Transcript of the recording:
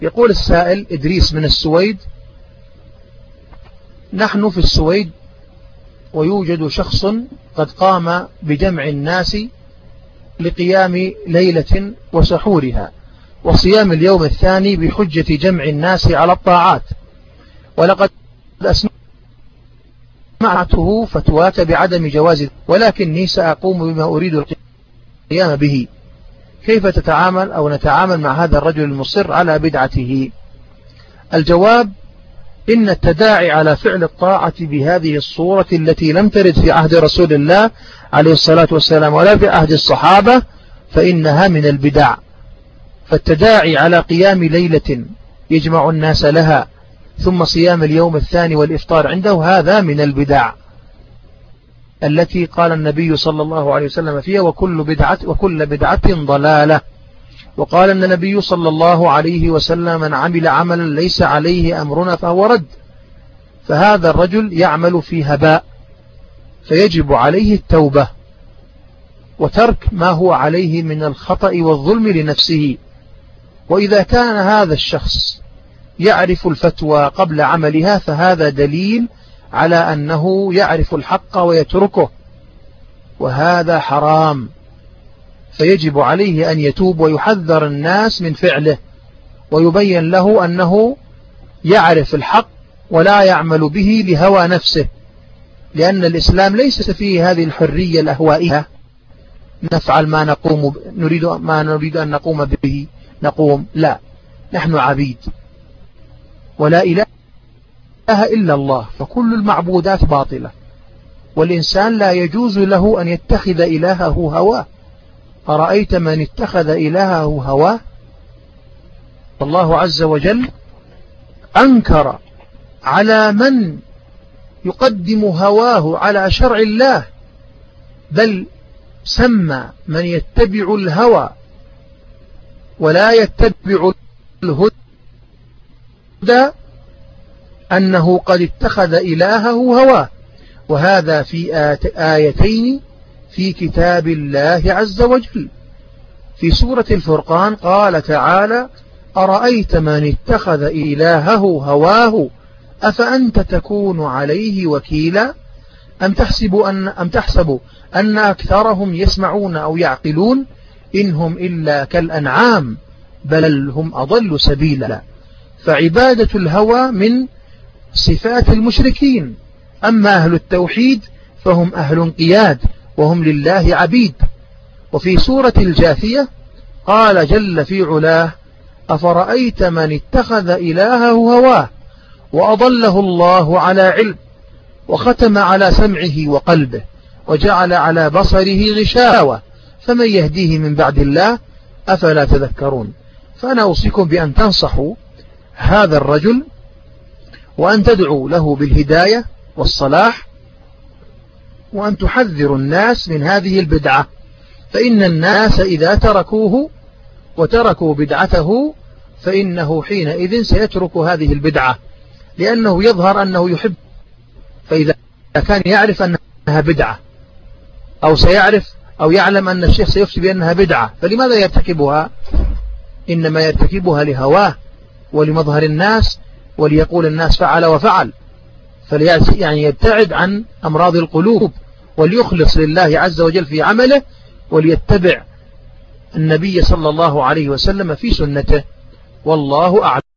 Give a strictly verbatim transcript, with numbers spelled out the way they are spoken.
يقول السائل إدريس من السويد: نحن في السويد ويوجد شخص قد قام بجمع الناس لقيام ليلة وسحورها وصيام اليوم الثاني بحجة جمع الناس على الطاعات، ولقد أسمعته فتواك بعدم جواز، ولكني سأقوم بما أريد القيام به. كيف تتعامل أو نتعامل مع هذا الرجل المصر على بدعته؟ الجواب: إن التداعي على فعل الطاعة بهذه الصورة التي لم ترد في عهد رسول الله عليه الصلاة والسلام ولا في عهد الصحابة فإنها من البدع. فالتداعي على قيام ليلة يجمع الناس لها ثم صيام اليوم الثاني والإفطار عنده، هذا من البدع التي قال النبي صلى الله عليه وسلم فيها: وكل بدعة وكل بدعة ضلالة. وقال النبي صلى الله عليه وسلم: من عمل عملا ليس عليه أمرنا فهو رد. فهذا الرجل يعمل في هباء، فيجب عليه التوبة وترك ما هو عليه من الخطأ والظلم لنفسه. وإذا كان هذا الشخص يعرف الفتوى قبل عملها فهذا دليل على أنه يعرف الحق ويتركه، وهذا حرام، فيجب عليه أن يتوب ويحذر الناس من فعله ويبين له أنه يعرف الحق ولا يعمل به لهوى نفسه، لأن الإسلام ليس فيه هذه الحرية الأهوائية، نفعل ما نقوم نريد ما نريد أن نقوم به نقوم، لا، نحن عبيد ولا إله إلا الله، فكل المعبودات باطلة، والإنسان لا يجوز له أن يتخذ إلهه هواه. أرأيت من اتخذ إلهه هواه؟ الله عز وجل أنكر على من يقدم هواه على شرع الله، بل سمى من يتبع الهوى ولا يتبع الهدى أنه قد اتخذ إلهه هواه. وهذا في آيتين في كتاب الله عز وجل. في سورة الفرقان قال تعالى: أرأيت من اتخذ إلهه هواه أفأنت تكون عليه وكيلا أم تحسب أن, أم تحسب أن أكثرهم يسمعون أو يعقلون إنهم إلا كالأنعام بل هم أضل سبيلا. فعبادة الهوى من صفات المشركين، أما أهل التوحيد فهم أهل انقياد وهم لله عبيد. وفي سورة الجاثية قال جل في علاه: أفرأيت من اتخذ إلهه هواه وأضله الله على علم وختم على سمعه وقلبه وجعل على بصره غشاوة فمن يهديه من بعد الله أفلا تذكرون. فأنا أوصيكم بأن تنصحوا هذا الرجل وأن تدعوا له بالهداية والصلاح، وأن تحذروا الناس من هذه البدعة، فإن الناس إذا تركوه وتركوا بدعته فإنه حينئذ سيترك هذه البدعة، لأنه يظهر أنه يحب. فإذا كان يعرف أنها بدعة أو سيعرف أو يعلم أن الشيخ سيفتي بأنها بدعة فلماذا يرتكبها؟ إنما يرتكبها لهواه ولمظهر الناس وليقول الناس فعل وفعل، يعني يبتعد عن أمراض القلوب وليخلص لله عز وجل في عمله وليتبع النبي صلى الله عليه وسلم في سنته، والله أعلم.